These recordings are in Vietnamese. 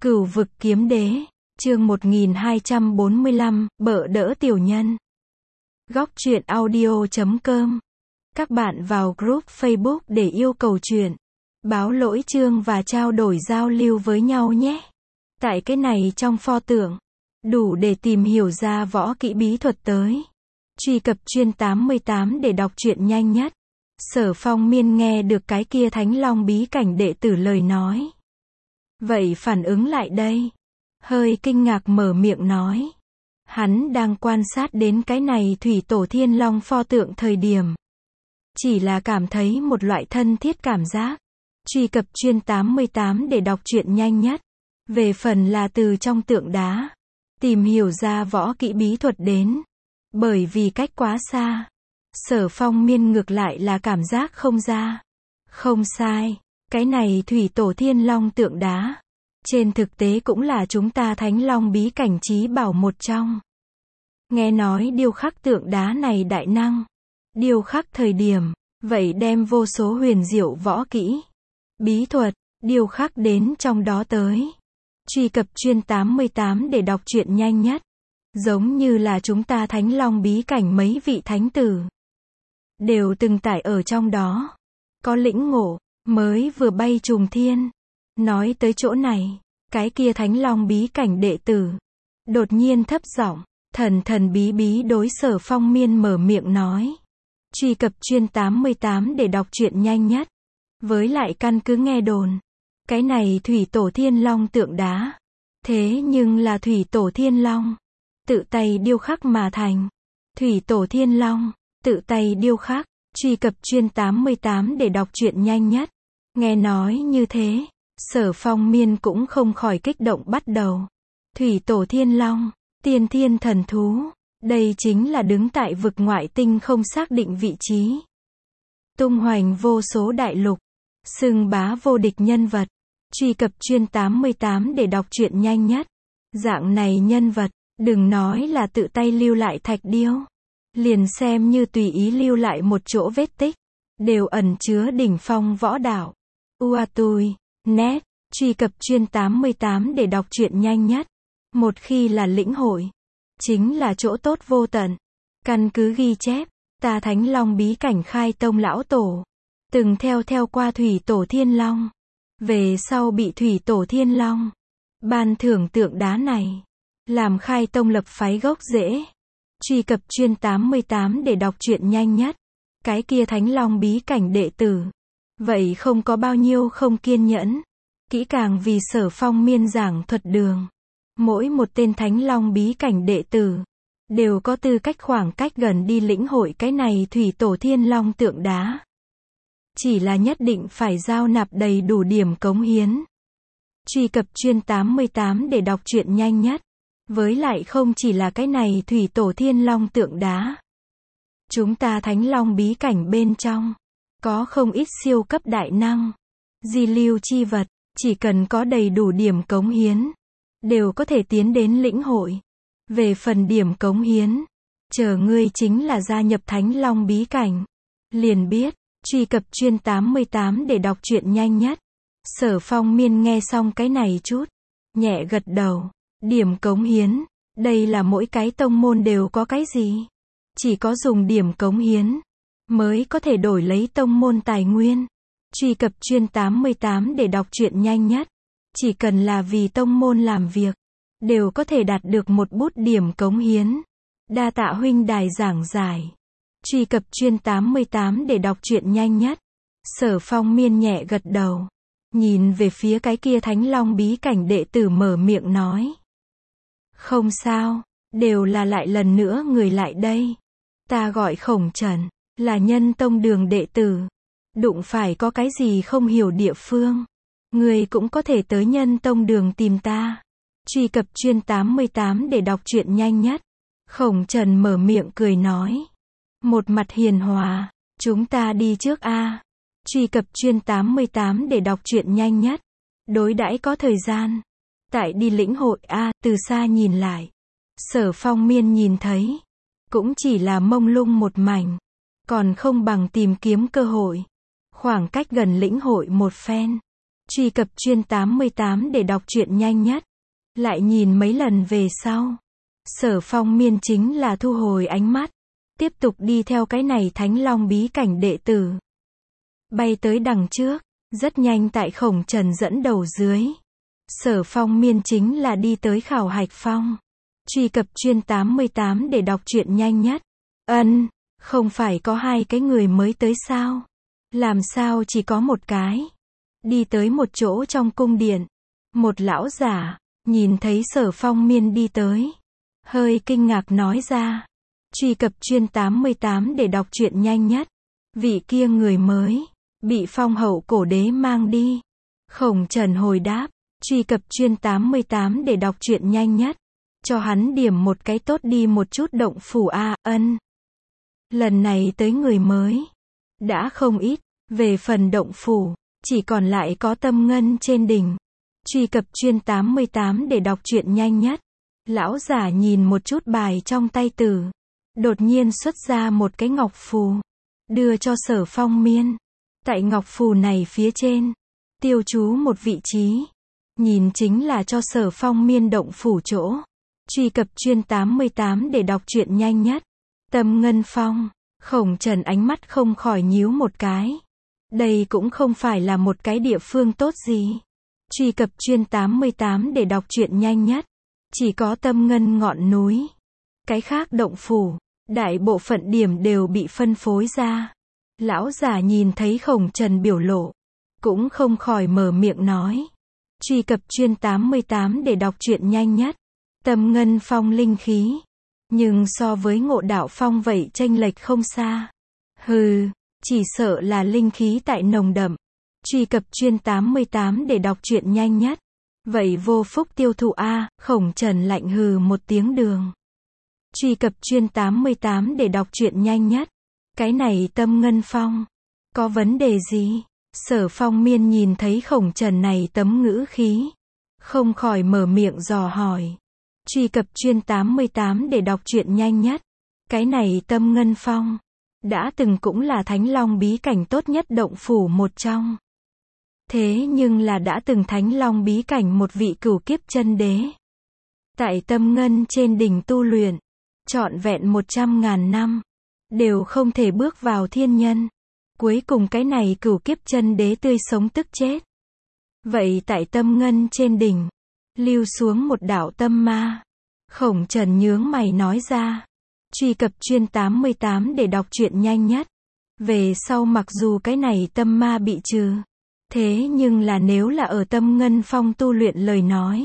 Cửu vực kiếm đế, chương 1245, bợ đỡ tiểu nhân. Góc truyện audio.com. Các bạn vào group Facebook để yêu cầu truyện, báo lỗi chương và trao đổi giao lưu với nhau nhé. Tại cái này trong pho tượng, đủ để tìm hiểu ra võ kỹ bí thuật tới. Truy cập chuyên 88 để đọc truyện nhanh nhất. Sở Phong Miên nghe được cái kia Thánh Long bí cảnh đệ tử lời nói. Vậy phản ứng lại đây. Hơi kinh ngạc mở miệng nói. Hắn đang quan sát đến cái này thủy tổ thiên long pho tượng thời điểm. Chỉ là cảm thấy một loại thân thiết cảm giác. Truy cập chuyên 88 để đọc truyện nhanh nhất. Về phần là từ trong tượng đá. Tìm hiểu ra võ kỹ bí thuật đến. Bởi vì cách quá xa. Sở Phong Miên ngược lại là cảm giác không ra. Không sai. Cái này thủy tổ thiên long tượng đá. Trên thực tế cũng là chúng ta Thánh Long bí cảnh chí bảo một trong. Nghe nói điêu khắc tượng đá này đại năng. Điêu khắc thời điểm, vậy đem vô số huyền diệu võ kỹ, bí thuật, điêu khắc đến trong đó tới. Truy cập chuyên 88 để đọc truyện nhanh nhất. Giống như là chúng ta Thánh Long bí cảnh mấy vị thánh tử. Đều từng tải ở trong đó. Có lĩnh ngộ, mới vừa bay trùng thiên. Nói tới chỗ này, cái kia Thánh Long bí cảnh đệ tử. Đột nhiên thấp giọng, thần bí bí đối Sở Phong Miên mở miệng nói. Truy cập chuyên 88 để đọc truyện nhanh nhất. Với lại căn cứ nghe đồn. Cái này thủy tổ thiên long tượng đá. Thế nhưng là thủy tổ thiên long. Tự tay điêu khắc mà thành. Thủy tổ thiên long, tự tay điêu khắc. Truy cập chuyên 88 để đọc truyện nhanh nhất. Nghe nói như thế. Sở Phong Miên cũng không khỏi kích động bắt đầu. Thủy tổ thiên long, tiên thiên thần thú. Đây chính là đứng tại vực ngoại tinh không xác định vị trí. Tung hoành vô số đại lục. Xưng bá vô địch nhân vật. Truy cập chuyên 88 để đọc truyện nhanh nhất. Dạng này nhân vật, đừng nói là tự tay lưu lại thạch điêu. Liền xem như tùy ý lưu lại một chỗ vết tích. Đều ẩn chứa đỉnh phong võ đạo. Uatui. Net, truy cập chuyên 88 để đọc truyện nhanh nhất. Một khi là lĩnh hội, chính là chỗ tốt vô tận. Căn cứ ghi chép, ta Thánh Long bí cảnh khai tông lão tổ. Từng theo qua thủy tổ thiên long. Về sau bị thủy tổ thiên long ban thưởng tượng đá này. Làm khai tông lập phái gốc rễ. Truy cập chuyên 88 để đọc truyện nhanh nhất. Cái kia Thánh Long bí cảnh đệ tử. Vậy không có bao nhiêu không kiên nhẫn. Kỹ càng vì Sở Phong Miên giảng thuật đường. Mỗi một tên Thánh Long bí cảnh đệ tử. Đều có tư cách khoảng cách gần đi lĩnh hội cái này thủy tổ thiên long tượng đá. Chỉ là nhất định phải giao nạp đầy đủ điểm cống hiến. Truy cập chuyên 88 để đọc truyện nhanh nhất. Với lại không chỉ là cái này thủy tổ thiên long tượng đá. Chúng ta Thánh Long bí cảnh bên trong. Có không ít siêu cấp đại năng. Di lưu chi vật, chỉ cần có đầy đủ điểm cống hiến. Đều có thể tiến đến lĩnh hội. Về phần điểm cống hiến. Chờ ngươi chính là gia nhập Thánh Long bí cảnh. Liền biết, truy cập chuyên 88 để đọc truyện nhanh nhất. Sở Phong Miên nghe xong cái này chút. Nhẹ gật đầu. Điểm cống hiến. Đây là mỗi cái tông môn đều có cái gì? Chỉ có dùng điểm cống hiến. Mới có thể đổi lấy tông môn tài nguyên. Truy cập chuyên 88 để đọc truyện nhanh nhất. Chỉ cần là vì tông môn làm việc. Đều có thể đạt được một bút điểm cống hiến. Đa tạ huynh đài giảng giải. Truy cập chuyên 88 để đọc truyện nhanh nhất. Sở Phong Miên nhẹ gật đầu. Nhìn về phía cái kia Thánh Long bí cảnh đệ tử mở miệng nói. Không sao, đều là lại lần nữa người lại đây. Ta gọi Khổng Trần, là Nhân Tông đường đệ tử. Đụng phải có cái gì không hiểu địa phương. Người cũng có thể tới Nhân Tông đường tìm ta. Truy cập chuyên 88 để đọc truyện nhanh nhất. Khổng Trần mở miệng cười nói. Một mặt hiền hòa, chúng ta đi trước a. Truy cập chuyên 88 để đọc truyện nhanh nhất. Đối đãi có thời gian. Tại đi lĩnh hội a, từ xa nhìn lại. Sở Phong Miên nhìn thấy. Cũng chỉ là mông lung một mảnh. Còn không bằng tìm kiếm cơ hội. Khoảng cách gần lĩnh hội một phen. Truy cập chuyên 88 để đọc truyện nhanh nhất. Lại nhìn mấy lần về sau. Sở Phong Miên chính là thu hồi ánh mắt. Tiếp tục đi theo cái này Thánh Long bí cảnh đệ tử. Bay tới đằng trước. Rất nhanh tại Khổng Trần dẫn đầu dưới. Sở Phong Miên chính là đi tới khảo hạch phong. Truy cập chuyên 88 để đọc truyện nhanh nhất. Không phải có hai cái người mới tới sao? Làm sao chỉ có một cái? Đi tới một chỗ trong cung điện. Một lão giả, nhìn thấy Sở Phong Miên đi tới. Hơi kinh ngạc nói ra. Truy cập chuyên 88 để đọc truyện nhanh nhất. Vị kia người mới, bị Phong Hậu Cổ Đế mang đi. Khổng Trần hồi đáp. Truy cập chuyên 88 để đọc truyện nhanh nhất. Cho hắn điểm một cái tốt đi một chút động phủ a. Lần này tới người mới. Đã không ít. Về phần động phủ, chỉ còn lại có Tâm Ngân trên đỉnh. Truy cập chuyên 88 để đọc truyện nhanh nhất. Lão giả nhìn một chút bài trong tay tử. Đột nhiên xuất ra một cái ngọc phù. Đưa cho Sở Phong Miên. Tại ngọc phù này phía trên. Tiêu chú một vị trí. Nhìn chính là cho Sở Phong Miên động phủ chỗ. Truy cập chuyên 88 để đọc truyện nhanh nhất. Tâm Ngân Phong. Khổng Trần ánh mắt không khỏi nhíu một cái. Đây cũng không phải là một cái địa phương tốt gì. Truy cập chuyên 88 để đọc truyện nhanh nhất. Chỉ có Tâm Ngân ngọn núi. Cái khác động phủ, đại bộ phận điểm đều bị phân phối ra. Lão giả nhìn thấy Khổng Trần biểu lộ. Cũng không khỏi mở miệng nói. Truy cập chuyên 88 để đọc truyện nhanh nhất. Tâm Ngân Phong linh khí. Nhưng so với Ngộ Đạo Phong vậy chênh lệch không xa. Chỉ sợ là linh khí tại nồng đậm. Truy cập chuyên 88 để đọc truyện nhanh nhất. Vậy vô phúc tiêu thụ a. Khổng Trần lạnh hừ một tiếng đường. Truy cập chuyên 88 để đọc truyện nhanh nhất. Cái này Tâm Ngân Phong. Có vấn đề gì? Sở Phong Miên nhìn thấy Khổng Trần này tấm ngữ khí. Không khỏi mở miệng dò hỏi. Truy cập chuyên 88 để đọc truyện nhanh nhất. Cái này Tâm Ngân Phong. Đã từng cũng là Thánh Long bí cảnh tốt nhất động phủ một trong. Thế nhưng là đã từng Thánh Long bí cảnh một vị cửu kiếp chân đế. Tại Tâm Ngân trên đỉnh tu luyện. Trọn vẹn 100.000 năm. Đều không thể bước vào thiên nhân. Cuối cùng cái này cửu kiếp chân đế tươi sống tức chết. Vậy tại Tâm Ngân trên đỉnh. Lưu xuống một đạo tâm ma. Khổng Trần nhướng mày nói ra. Truy cập chuyên 88 để đọc truyện nhanh nhất. Về sau mặc dù cái này tâm ma bị trừ. Thế nhưng là nếu là ở Tâm Ngân Phong tu luyện lời nói.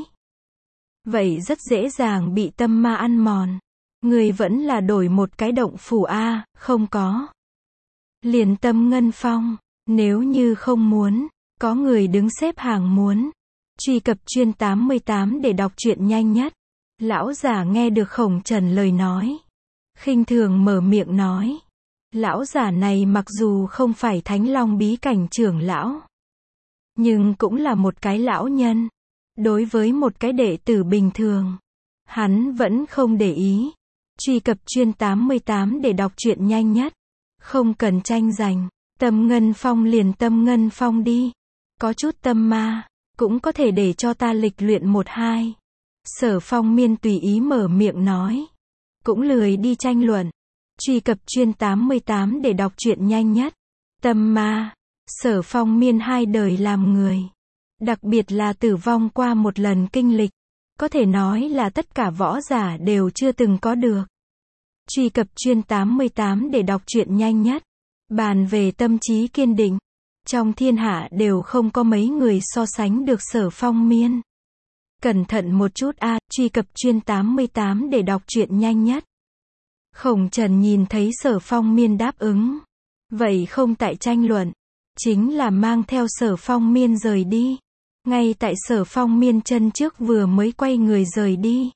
Vậy rất dễ dàng bị tâm ma ăn mòn. Người vẫn là đổi một cái động phủ a. Không có. Liền Tâm Ngân Phong. Nếu như không muốn. Có người đứng xếp hàng muốn. Truy cập chuyên 88 để đọc truyện nhanh nhất. Lão giả nghe được Khổng Trần lời nói. Khinh thường mở miệng nói. Lão giả này mặc dù không phải Thánh Long bí cảnh trưởng lão. Nhưng cũng là một cái lão nhân. Đối với một cái đệ tử bình thường. Hắn vẫn không để ý. Truy cập chuyên 88 để đọc truyện nhanh nhất. Không cần tranh giành. Tâm Ngân Phong liền Tâm Ngân Phong đi. Có chút tâm ma. Cũng có thể để cho ta lịch luyện 1-2. Sở Phong Miên tùy ý mở miệng nói. Cũng lười đi tranh luận. Truy cập chuyên 88 để đọc truyện nhanh nhất. Tâm ma. Sở Phong Miên 2 đời làm người. Đặc biệt là tử vong qua một lần kinh lịch. Có thể nói là tất cả võ giả đều chưa từng có được. Truy cập chuyên 88 để đọc truyện nhanh nhất. Bàn về tâm trí kiên định. Trong thiên hạ đều không có mấy người so sánh được Sở Phong Miên. Cẩn thận một chút a. Truy cập chuyên 88 để đọc truyện nhanh nhất. Khổng Trần nhìn thấy Sở Phong Miên đáp ứng. Vậy không tại tranh luận. Chính là mang theo Sở Phong Miên rời đi. Ngay tại Sở Phong Miên chân trước vừa mới quay người rời đi.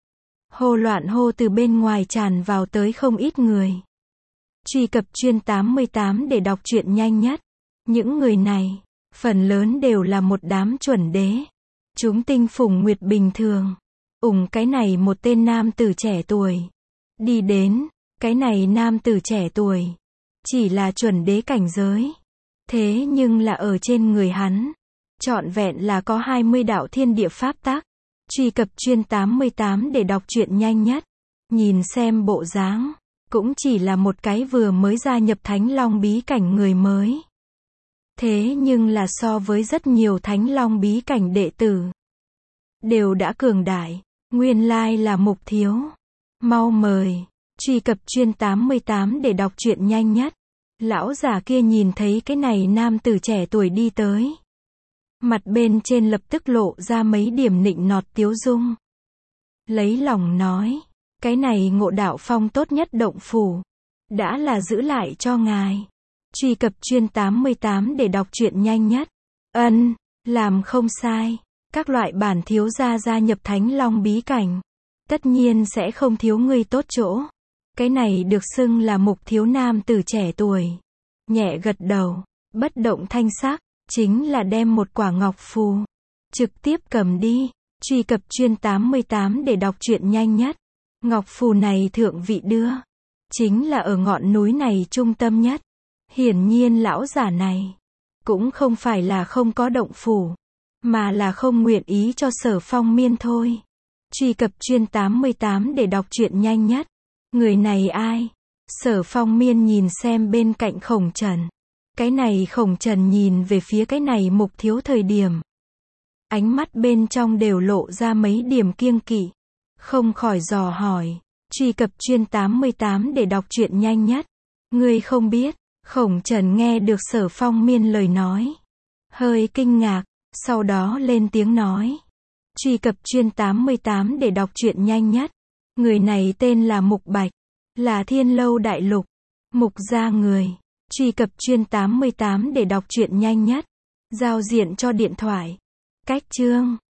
Hô loạn hô từ bên ngoài tràn vào tới không ít người. Truy cập chuyên 88 để đọc truyện nhanh nhất. Những người này, phần lớn đều là một đám chuẩn đế. Chúng tinh phùng nguyệt bình thường. Cái này một tên nam tử trẻ tuổi. Đi đến, cái này nam tử trẻ tuổi. Chỉ là chuẩn đế cảnh giới. Thế nhưng là ở trên người hắn. trọn vẹn là có 20 đạo thiên địa pháp tắc. Truy cập chuyên 88 để đọc truyện nhanh nhất. Nhìn xem bộ dáng, cũng chỉ là một cái vừa mới gia nhập Thánh Long bí cảnh người mới. Thế nhưng là so với rất nhiều Thánh Long bí cảnh đệ tử, đều đã cường đại, nguyên lai là Mục Thiếu. Mau mời, truy cập chuyên 88 để đọc truyện nhanh nhất. Lão già kia nhìn thấy cái này nam tử trẻ tuổi đi tới. Mặt bên trên lập tức lộ ra mấy điểm nịnh nọt tiếu dung. Lấy lòng nói, cái này Ngộ Đạo Phong tốt nhất động phủ, đã là giữ lại cho ngài. Truy cập chuyên 88 để đọc truyện nhanh nhất. Làm không sai. Các loại bản thiếu gia nhập Thánh Long bí cảnh, tất nhiên sẽ không thiếu ngươi tốt chỗ. Cái này được xưng là Mục Thiếu nam tử trẻ tuổi. Nhẹ gật đầu, bất động thanh sắc, chính là đem một quả ngọc phù, trực tiếp cầm đi. Truy cập chuyên 88 để đọc truyện nhanh nhất. Ngọc phù này thượng vị đưa, chính là ở ngọn núi này trung tâm nhất. Hiển nhiên lão giả này, cũng không phải là không có động phủ, mà là không nguyện ý cho Sở Phong Miên thôi. Truy cập chuyên 88 để đọc truyện nhanh nhất. Người này ai? Sở Phong Miên nhìn xem bên cạnh Khổng Trần. Cái này Khổng Trần nhìn về phía cái này Mục Thiếu thời điểm, ánh mắt bên trong đều lộ ra mấy điểm kiêng kỵ. Không khỏi dò hỏi. Truy cập chuyên 88 để đọc truyện nhanh nhất. Ngươi không biết. Khổng Trần nghe được Sở Phong Miên lời nói, hơi kinh ngạc, sau đó lên tiếng nói. Truy cập chuyên 88 để đọc truyện nhanh nhất. Người này tên là Mục Bạch, là Thiên Lâu Đại Lục, Mục gia người. Truy cập chuyên 88 để đọc truyện nhanh nhất. Giao diện cho điện thoại. Cách chương.